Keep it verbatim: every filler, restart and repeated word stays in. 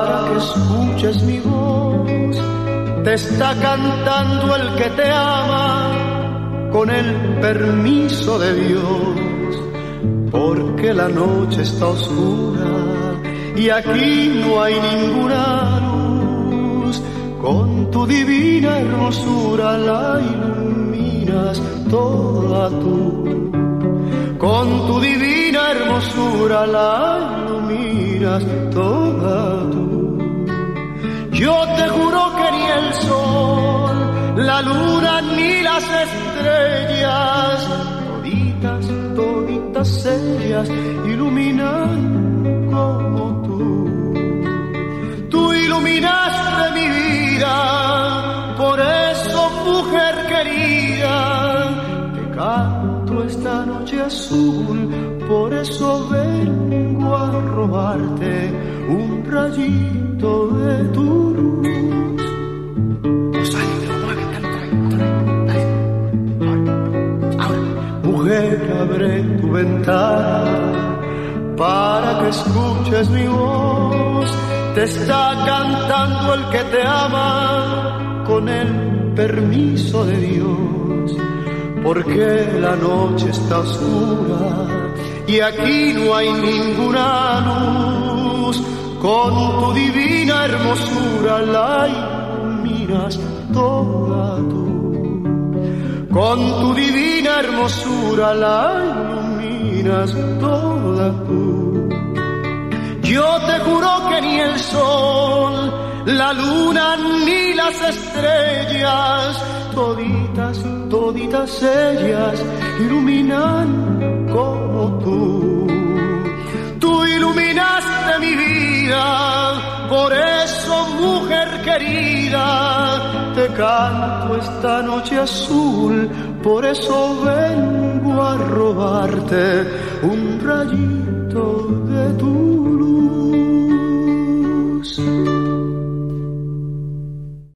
para que escuches mi voz. Te está cantando el que te ama con el permiso de Dios, porque la noche está oscura y aquí no hay ninguna luz. Con tu divina hermosura la iluminas toda tú. Con tu divina hermosura la iluminas toda tú. Yo te juro que ni el sol, la luna ni las estrellas, toditas, toditas ellas iluminan como tú. Tú iluminaste mi vida, por eso, mujer querida, te canto esta noche azul, por eso vengo a robarte un rayito de tu luz. Mujer, abre tu ventana para que escuches mi voz. Te está cantando el que te ama con el permiso de Dios, porque la noche está oscura y aquí no hay ninguna luz. Con tu divina hermosura la iluminas toda tú. Con tu divina hermosura la iluminas toda tú. Yo te juro que ni el sol, la luna ni las estrellas, toditas, toditas ellas iluminan como tú. Tú iluminaste mi vida, por eso, mujer querida, te canto esta noche azul, por eso vengo a robarte un rayito de tu